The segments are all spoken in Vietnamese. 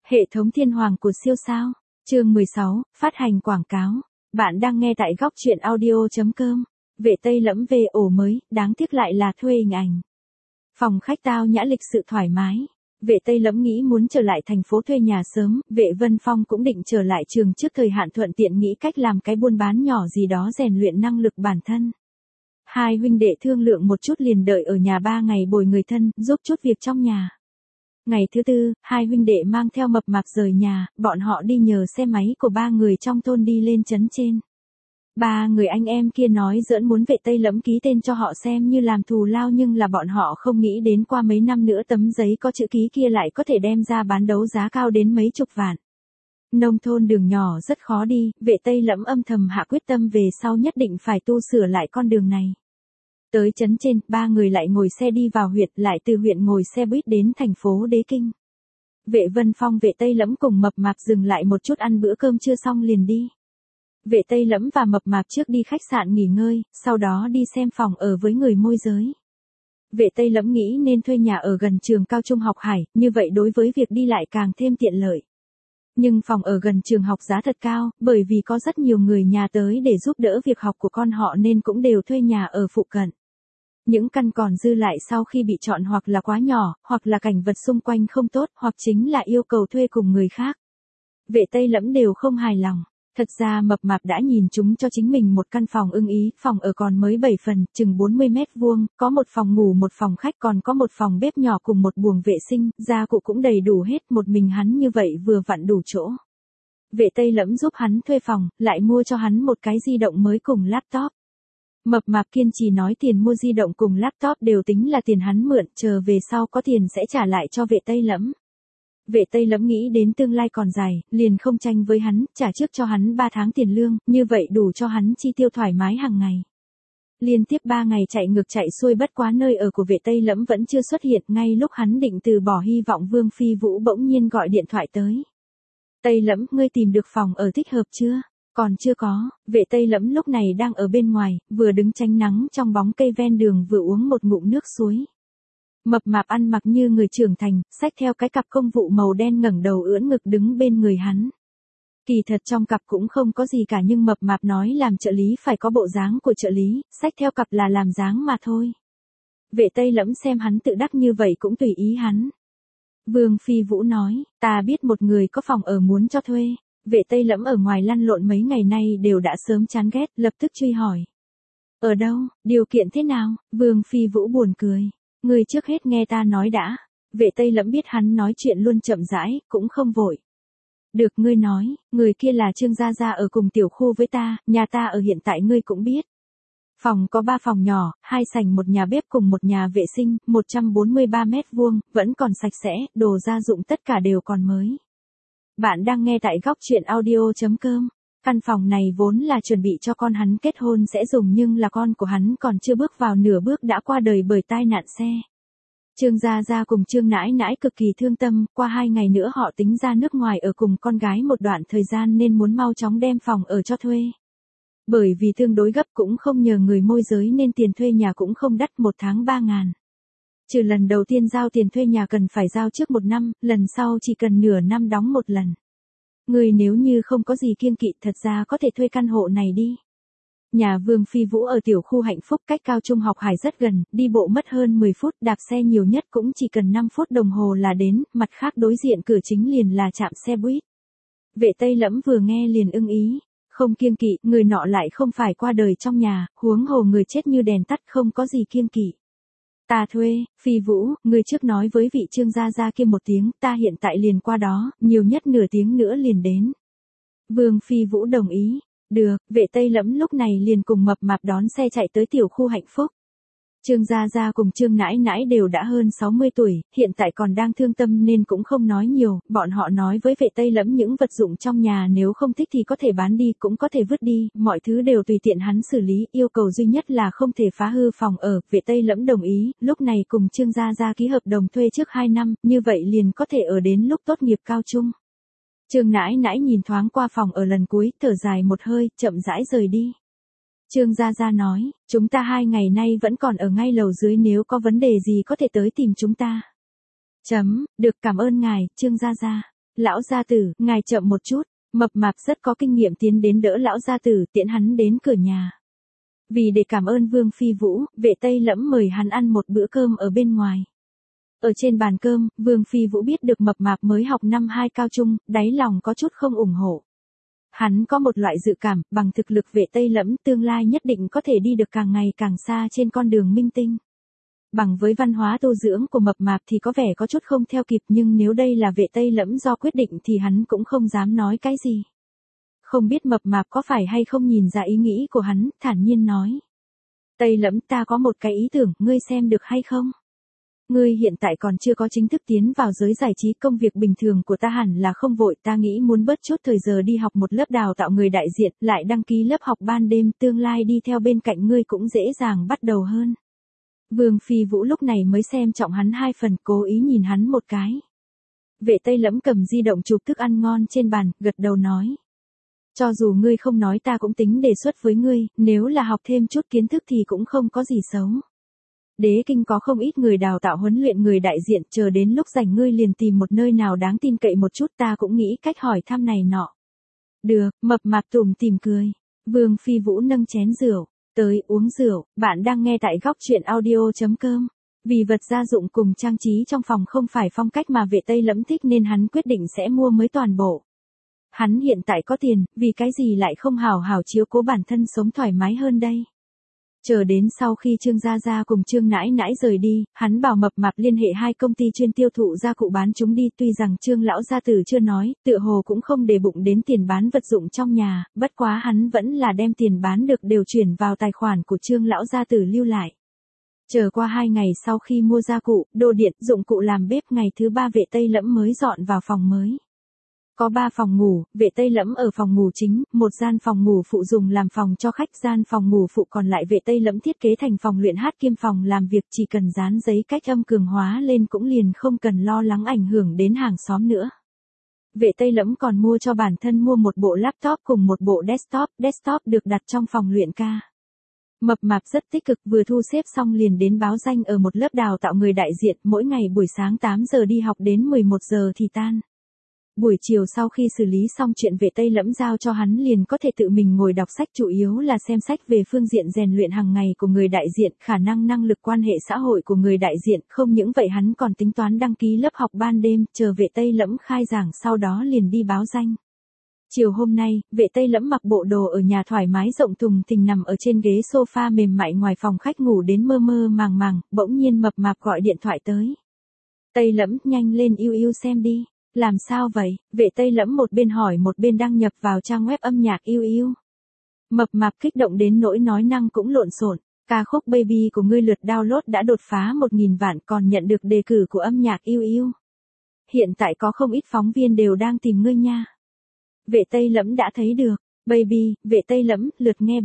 Hệ thống thiên hoàng của siêu sao. Chương 16, phát hành quảng cáo. Bạn đang nghe tại góc truyện audio.com. Vệ Tây Lẫm về ổ mới, đáng tiếc lại là thuê hình ảnh. Phòng khách tao nhã lịch sự thoải mái. Vệ Tây Lẫm nghĩ muốn trở lại thành phố thuê nhà sớm, Vệ Vân Phong cũng định trở lại trường trước thời hạn thuận tiện nghĩ cách làm cái buôn bán nhỏ gì đó rèn luyện năng lực bản thân. Hai huynh đệ thương lượng một chút liền đợi ở nhà 3 ngày bồi người thân, giúp chút việc trong nhà. Ngày thứ tư, hai huynh đệ mang theo Mập Mạp rời nhà, bọn họ đi nhờ xe máy của 3 người trong thôn đi lên trấn trên. 3 người anh em kia nói giỡn muốn Vệ Tây Lẫm ký tên cho họ xem như làm thù lao, nhưng là bọn họ không nghĩ đến qua mấy năm nữa tấm giấy có chữ ký kia lại có thể đem ra bán đấu giá cao đến mấy chục vạn. Nông thôn đường nhỏ rất khó đi, Vệ Tây Lẫm âm thầm hạ quyết tâm về sau nhất định phải tu sửa lại con đường này. Tới trấn trên, 3 người lại ngồi xe đi vào huyện, lại từ huyện ngồi xe buýt đến thành phố Đế Kinh. Vệ Vân Phong Vệ Tây Lẫm cùng Mập Mạp dừng lại một chút ăn bữa cơm trưa xong liền đi. Vệ Tây Lẫm và Mập Mạp trước đi khách sạn nghỉ ngơi, sau đó đi xem phòng ở với người môi giới. Vệ Tây Lẫm nghĩ nên thuê nhà ở gần trường cao trung học Hải, như vậy đối với việc đi lại càng thêm tiện lợi. Nhưng phòng ở gần trường học giá thật cao, bởi vì có rất nhiều người nhà tới để giúp đỡ việc học của con họ nên cũng đều thuê nhà ở phụ cận. Những căn còn dư lại sau khi bị chọn hoặc là quá nhỏ, hoặc là cảnh vật xung quanh không tốt, hoặc chính là yêu cầu thuê cùng người khác. Vệ Tây Lẫm đều không hài lòng. Thật ra Mập Mạp đã nhìn chúng cho chính mình một căn phòng ưng ý, phòng ở còn mới 7 phần, chừng 40 mét vuông, có một phòng ngủ một phòng khách còn có một phòng bếp nhỏ cùng một buồng vệ sinh, gia cụ cũng đầy đủ hết, một mình hắn như vậy vừa vặn đủ chỗ. Vệ Tây Lẫm giúp hắn thuê phòng, lại mua cho hắn một cái di động mới cùng laptop. Mập Mạp kiên trì nói tiền mua di động cùng laptop đều tính là tiền hắn mượn, chờ về sau có tiền sẽ trả lại cho Vệ Tây Lẫm. Vệ Tây Lẫm nghĩ đến tương lai còn dài, liền không tranh với hắn, trả trước cho hắn 3 tháng tiền lương, như vậy đủ cho hắn chi tiêu thoải mái hàng ngày. Liên tiếp 3 ngày chạy ngược chạy xuôi, bất quá nơi ở của Vệ Tây Lẫm vẫn chưa xuất hiện, ngay lúc hắn định từ bỏ hy vọng Vương Phi Vũ bỗng nhiên gọi điện thoại tới. Tây Lẫm, ngươi tìm được phòng ở thích hợp chưa? Còn chưa có. Vệ Tây Lẫm lúc này đang ở bên ngoài, vừa đứng tránh nắng trong bóng cây ven đường vừa uống một ngụm nước suối. Mập Mạp ăn mặc như người trưởng thành, xách theo cái cặp công vụ màu đen ngẩng đầu ưỡn ngực đứng bên người hắn. Kỳ thật trong cặp cũng không có gì cả, nhưng Mập Mạp nói làm trợ lý phải có bộ dáng của trợ lý, xách theo cặp là làm dáng mà thôi. Vệ Tây Lẫm xem hắn tự đắc như vậy cũng tùy ý hắn. Vương Phi Vũ nói, ta biết một người có phòng ở muốn cho thuê. Vệ Tây Lẫm ở ngoài lăn lộn mấy ngày nay đều đã sớm chán ghét, lập tức truy hỏi. Ở đâu, điều kiện thế nào? Vương Phi Vũ buồn cười. Người trước hết nghe ta nói đã. Vệ Tây Lẫm biết hắn nói chuyện luôn chậm rãi, cũng không vội. Được, ngươi nói, người kia là Trương Gia Gia ở cùng tiểu khu với ta, nhà ta ở hiện tại ngươi cũng biết. Phòng có 3 phòng nhỏ, 2 sảnh một nhà bếp cùng một nhà vệ sinh, 143 mét vuông, vẫn còn sạch sẽ, đồ gia dụng tất cả đều còn mới. Bạn đang nghe tại góc truyện audio.com. Căn phòng này vốn là chuẩn bị cho con hắn kết hôn sẽ dùng, nhưng là con của hắn còn chưa bước vào nửa bước đã qua đời bởi tai nạn xe. Trương Gia Gia cùng Trương Nãi Nãi cực kỳ thương tâm, qua 2 ngày nữa họ tính ra nước ngoài ở cùng con gái một đoạn thời gian nên muốn mau chóng đem phòng ở cho thuê. Bởi vì tương đối gấp cũng không nhờ người môi giới nên tiền thuê nhà cũng không đắt, 1 tháng 3.000. Trừ lần đầu tiên giao tiền thuê nhà cần phải giao trước 1 năm, lần sau chỉ cần nửa năm đóng 1 lần. Người nếu như không có gì kiêng kỵ thật ra có thể thuê căn hộ này đi. Nhà Vương Phi Vũ ở tiểu khu Hạnh Phúc, cách cao trung học Hải rất gần, đi bộ mất hơn 10 phút, đạp xe nhiều nhất cũng chỉ cần 5 phút đồng hồ là đến, mặt khác đối diện cửa chính liền là trạm xe buýt. Vệ Tây Lẫm vừa nghe liền ưng ý, không kiêng kỵ, người nọ lại không phải qua đời trong nhà, huống hồ người chết như đèn tắt, không có gì kiêng kỵ. Ta thuê. Phi Vũ, ngươi trước nói với vị Trương Gia Gia kia một tiếng, ta hiện tại liền qua đó, nhiều nhất nửa tiếng nữa liền đến. Vương Phi Vũ đồng ý. Được, Vệ Tây Lẫm lúc này liền cùng Mập Mạp đón xe chạy tới tiểu khu Hạnh Phúc. Trương Gia Gia cùng Trương Nãi Nãi đều đã hơn 60 tuổi, hiện tại còn đang thương tâm nên cũng không nói nhiều, bọn họ nói với Vệ Tây Lẫm những vật dụng trong nhà nếu không thích thì có thể bán đi, cũng có thể vứt đi, mọi thứ đều tùy tiện hắn xử lý, yêu cầu duy nhất là không thể phá hư phòng ở. Vệ Tây Lẫm đồng ý, lúc này cùng Trương Gia Gia ký hợp đồng thuê trước 2 năm, như vậy liền có thể ở đến lúc tốt nghiệp cao trung. Trương Nãi Nãi nhìn thoáng qua phòng ở lần cuối, thở dài một hơi, chậm rãi rời đi. Trương Gia Gia nói, chúng ta 2 ngày nay vẫn còn ở ngay lầu dưới, nếu có vấn đề gì có thể tới tìm chúng ta. Được, cảm ơn ngài, Trương Gia Gia. Lão gia tử, ngài chậm một chút. Mập mạp rất có kinh nghiệm tiến đến đỡ lão gia tử tiễn hắn đến cửa nhà. Vì để cảm ơn Vương Phi Vũ, vệ Tây Lẫm mời hắn ăn một bữa cơm ở bên ngoài. Ở trên bàn cơm, Vương Phi Vũ biết được mập mạp mới học năm 2 cao trung, đáy lòng có chút không ủng hộ. Hắn có một loại dự cảm, bằng thực lực vệ Tây Lẫm tương lai nhất định có thể đi được càng ngày càng xa trên con đường minh tinh. Bằng với văn hóa tu dưỡng của mập mạp thì có vẻ có chút không theo kịp, nhưng nếu đây là vệ Tây Lẫm do quyết định thì hắn cũng không dám nói cái gì. Không biết mập mạp có phải hay không nhìn ra ý nghĩ của hắn, thản nhiên nói. Tây Lẫm, ta có một cái ý tưởng, ngươi xem được hay không? Ngươi hiện tại còn chưa có chính thức tiến vào giới giải trí, công việc bình thường của ta hẳn là không vội, ta nghĩ muốn bớt chút thời giờ đi học một lớp đào tạo người đại diện, lại đăng ký lớp học ban đêm, tương lai đi theo bên cạnh ngươi cũng dễ dàng bắt đầu hơn. Vương Phi Vũ lúc này mới xem trọng hắn 2 phần, cố ý nhìn hắn một cái. Vệ Tây Lẫm cầm di động chụp thức ăn ngon trên bàn, gật đầu nói. Cho dù ngươi không nói ta cũng tính đề xuất với ngươi, nếu là học thêm chút kiến thức thì cũng không có gì xấu. Đế kinh có không ít người đào tạo huấn luyện người đại diện, chờ đến lúc rảnh ngươi liền tìm một nơi nào đáng tin cậy một chút, ta cũng nghĩ cách hỏi thăm này nọ. Được, mập mạp tủm tỉm cười. Vương Phi Vũ nâng chén rượu, tới uống rượu, bạn đang nghe tại góc truyện audio.com. Vì vật gia dụng cùng trang trí trong phòng không phải phong cách mà vệ Tây Lẫm thích nên hắn quyết định sẽ mua mới toàn bộ. Hắn hiện tại có tiền, vì cái gì lại không hào hào chiếu cố bản thân sống thoải mái hơn đây. Chờ đến sau khi Trương Gia Gia cùng Trương Nãi Nãi rời đi, hắn bảo mập mạp liên hệ 2 công ty chuyên tiêu thụ gia cụ bán chúng đi, tuy rằng Trương lão gia tử chưa nói, tựa hồ cũng không để bụng đến tiền bán vật dụng trong nhà, bất quá hắn vẫn là đem tiền bán được đều chuyển vào tài khoản của Trương lão gia tử lưu lại. Chờ qua 2 ngày sau khi mua gia cụ, đồ điện, dụng cụ làm bếp, ngày thứ 3 vệ Tây Lẫm mới dọn vào phòng mới. Có 3 phòng ngủ, vệ Tây Lẫm ở phòng ngủ chính, một gian phòng ngủ phụ dùng làm phòng cho khách, gian phòng ngủ phụ còn lại vệ Tây Lẫm thiết kế thành phòng luyện hát kiêm phòng làm việc, chỉ cần dán giấy cách âm cường hóa lên cũng liền không cần lo lắng ảnh hưởng đến hàng xóm nữa. Vệ Tây Lẫm còn mua cho bản thân một bộ laptop cùng một bộ desktop được đặt trong phòng luyện ca. Mập mạp rất tích cực, vừa thu xếp xong liền đến báo danh ở một lớp đào tạo người đại diện, mỗi ngày buổi sáng 8 giờ đi học đến 11 giờ thì tan. Buổi chiều sau khi xử lý xong chuyện vệ Tây Lẫm giao cho hắn liền có thể tự mình ngồi đọc sách, chủ yếu là xem sách về phương diện rèn luyện hàng ngày của người đại diện, khả năng lực quan hệ xã hội của người đại diện, không những vậy hắn còn tính toán đăng ký lớp học ban đêm, chờ vệ Tây Lẫm khai giảng sau đó liền đi báo danh. Chiều hôm nay, vệ Tây Lẫm mặc bộ đồ ở nhà thoải mái rộng thùng thình nằm ở trên ghế sofa mềm mại ngoài phòng khách ngủ đến mơ mơ màng màng, bỗng nhiên mập mạp gọi điện thoại tới. Tây Lẫm, nhanh lên yêu yêu xem đi. Làm sao vậy? Vệ Tây Lẫm một bên hỏi một bên đăng nhập vào trang web âm nhạc yêu yêu. Mập mạp kích động đến nỗi nói năng cũng lộn xộn. Ca khúc Baby của ngươi lượt download đã đột phá 1.000 vạn, còn nhận được đề cử của âm nhạc yêu yêu. Hiện tại có không ít phóng viên đều đang tìm ngươi nha. Vệ Tây Lẫm đã thấy được. Baby, vệ Tây Lẫm, lượt nghe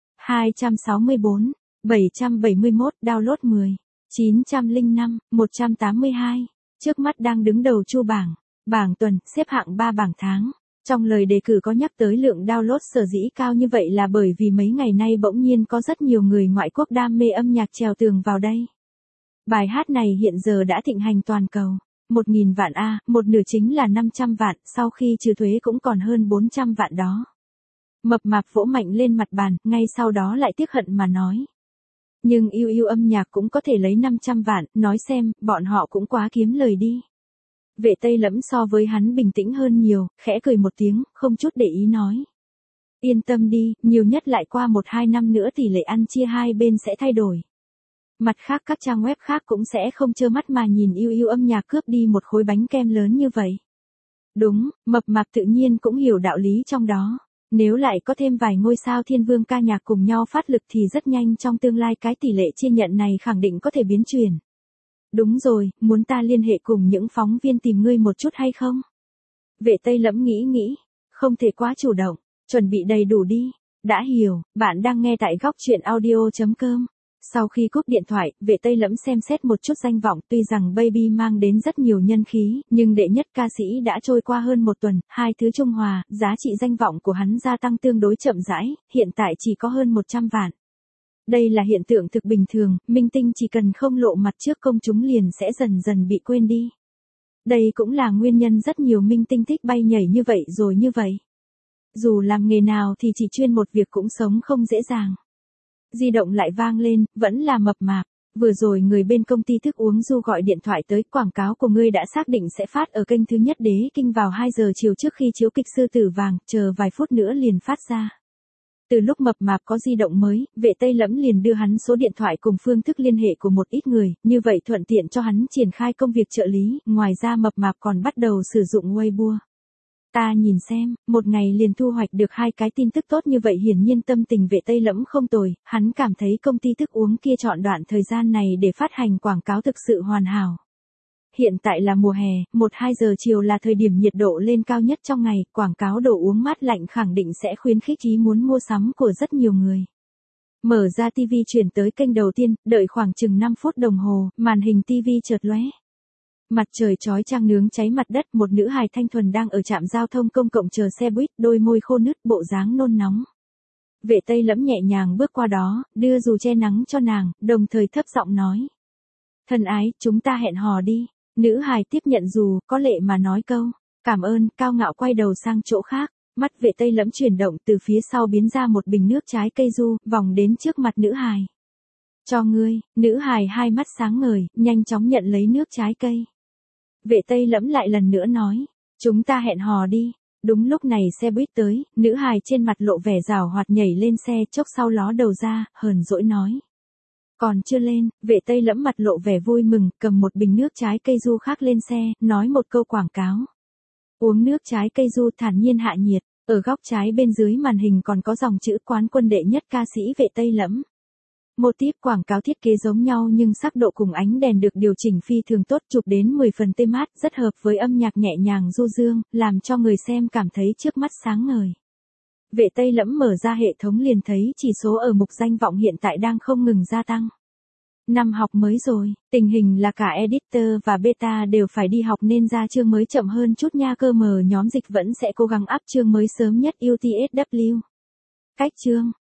264, 771, download 10, 905, 182. Trước mắt đang đứng đầu chu bảng tuần, xếp hạng 3 bảng tháng. Trong lời đề cử có nhắc tới lượng download sở dĩ cao như vậy là bởi vì mấy ngày nay bỗng nhiên có rất nhiều người ngoại quốc đam mê âm nhạc trèo tường vào đây. Bài hát này hiện giờ đã thịnh hành toàn cầu. 1.000 vạn A, một nửa chính là 500 vạn, sau khi trừ thuế cũng còn hơn 400 vạn đó. Mập mạp vỗ mạnh lên mặt bàn, ngay sau đó lại tiếc hận mà nói. Nhưng yêu yêu âm nhạc cũng có thể lấy 500 vạn, nói xem, bọn họ cũng quá kiếm lời đi. Vệ Tây Lẫm so với hắn bình tĩnh hơn nhiều, khẽ cười một tiếng, không chút để ý nói. Yên tâm đi, nhiều nhất lại qua 1-2 năm nữa tỷ lệ ăn chia hai bên sẽ thay đổi. Mặt khác các trang web khác cũng sẽ không trơ mắt mà nhìn yêu yêu âm nhạc cướp đi một khối bánh kem lớn như vậy. Đúng, mập mạp tự nhiên cũng hiểu đạo lý trong đó. Nếu lại có thêm vài ngôi sao thiên vương ca nhạc cùng nhau phát lực thì rất nhanh trong tương lai cái tỷ lệ chia nhận này khẳng định có thể biến chuyển. Đúng rồi, muốn ta liên hệ cùng những phóng viên tìm ngươi một chút hay không? Vệ Tây Lẫm nghĩ, không thể quá chủ động, chuẩn bị đầy đủ đi. Đã hiểu, bạn đang nghe tại góc truyện audio.com. Sau khi cúp điện thoại, vệ Tây Lẫm xem xét một chút danh vọng, tuy rằng Baby mang đến rất nhiều nhân khí, nhưng đệ nhất ca sĩ đã trôi qua hơn 1 tuần, hai thứ trung hòa, giá trị danh vọng của hắn gia tăng tương đối chậm rãi, hiện tại chỉ có hơn 100 vạn. Đây là hiện tượng thực bình thường, minh tinh chỉ cần không lộ mặt trước công chúng liền sẽ dần dần bị quên đi. Đây cũng là nguyên nhân rất nhiều minh tinh thích bay nhảy như vậy rồi như vậy. Dù làm nghề nào thì chỉ chuyên một việc cũng sống không dễ dàng. Di động lại vang lên, vẫn là Mập Mạp. Vừa rồi người bên công ty thức uống Du gọi điện thoại tới, quảng cáo của ngươi đã xác định sẽ phát ở kênh thứ nhất Đế Kinh vào 2 giờ chiều trước khi chiếu kịch Sư Tử Vàng, chờ vài phút nữa liền phát ra. Từ lúc Mập Mạp có di động mới, Vệ Tây Lẫm liền đưa hắn số điện thoại cùng phương thức liên hệ của một ít người, như vậy thuận tiện cho hắn triển khai công việc trợ lý, ngoài ra Mập Mạp còn bắt đầu sử dụng Weibo. Ta nhìn xem, một ngày liền thu hoạch được 2 cái tin tức tốt như vậy, hiển nhiên tâm tình Vệ Tây Lẫm không tồi, hắn cảm thấy công ty thức uống kia chọn đoạn thời gian này để phát hành quảng cáo thực sự hoàn hảo. Hiện tại là mùa hè, 1-2 giờ chiều là thời điểm nhiệt độ lên cao nhất trong ngày, quảng cáo đồ uống mát lạnh khẳng định sẽ khuyến khích ý muốn mua sắm của rất nhiều người. Mở ra TV chuyển tới kênh đầu tiên, đợi khoảng chừng 5 phút đồng hồ, màn hình TV chợt lóe. Mặt trời chói chang nướng cháy mặt đất, một nữ hài thanh thuần đang ở trạm giao thông công cộng chờ xe buýt, đôi môi khô nứt, bộ dáng nôn nóng. Vệ Tây Lẫm nhẹ nhàng bước qua đó, đưa dù che nắng cho nàng, đồng thời thấp giọng nói. Thân ái, chúng ta hẹn hò đi. Nữ hài tiếp nhận dù, có lệ mà nói câu. Cảm ơn, cao ngạo quay đầu sang chỗ khác. Mắt Vệ Tây Lẫm chuyển động, từ phía sau biến ra một bình nước trái cây du, vòng đến trước mặt nữ hài. Cho ngươi, nữ hài hai mắt sáng ngời, nhanh chóng nhận lấy nước trái cây. Vệ Tây Lẫm lại lần nữa nói, chúng ta hẹn hò đi. Đúng lúc này xe buýt tới, nữ hài trên mặt lộ vẻ giảo hoạt nhảy lên xe, chốc sau ló đầu ra, hờn dỗi nói. Còn chưa lên, Vệ Tây Lẫm mặt lộ vẻ vui mừng, cầm một bình nước trái cây du khác lên xe, nói một câu quảng cáo. Uống nước trái cây du thản nhiên hạ nhiệt, ở góc trái bên dưới màn hình còn có dòng chữ quán quân đệ nhất ca sĩ Vệ Tây Lẫm. Mô típ quảng cáo thiết kế giống nhau nhưng sắc độ cùng ánh đèn được điều chỉnh phi thường tốt, chụp đến 10 phần tê mát, rất hợp với âm nhạc nhẹ nhàng du dương, làm cho người xem cảm thấy trước mắt sáng ngời. Vệ Tây Lẫm mở ra hệ thống liền thấy chỉ số ở mục danh vọng hiện tại đang không ngừng gia tăng. Năm học mới rồi, tình hình là cả editor và beta đều phải đi học nên ra chương mới chậm hơn chút nha, cơ mờ nhóm dịch vẫn sẽ cố gắng up chương mới sớm nhất UTSW. Cách chương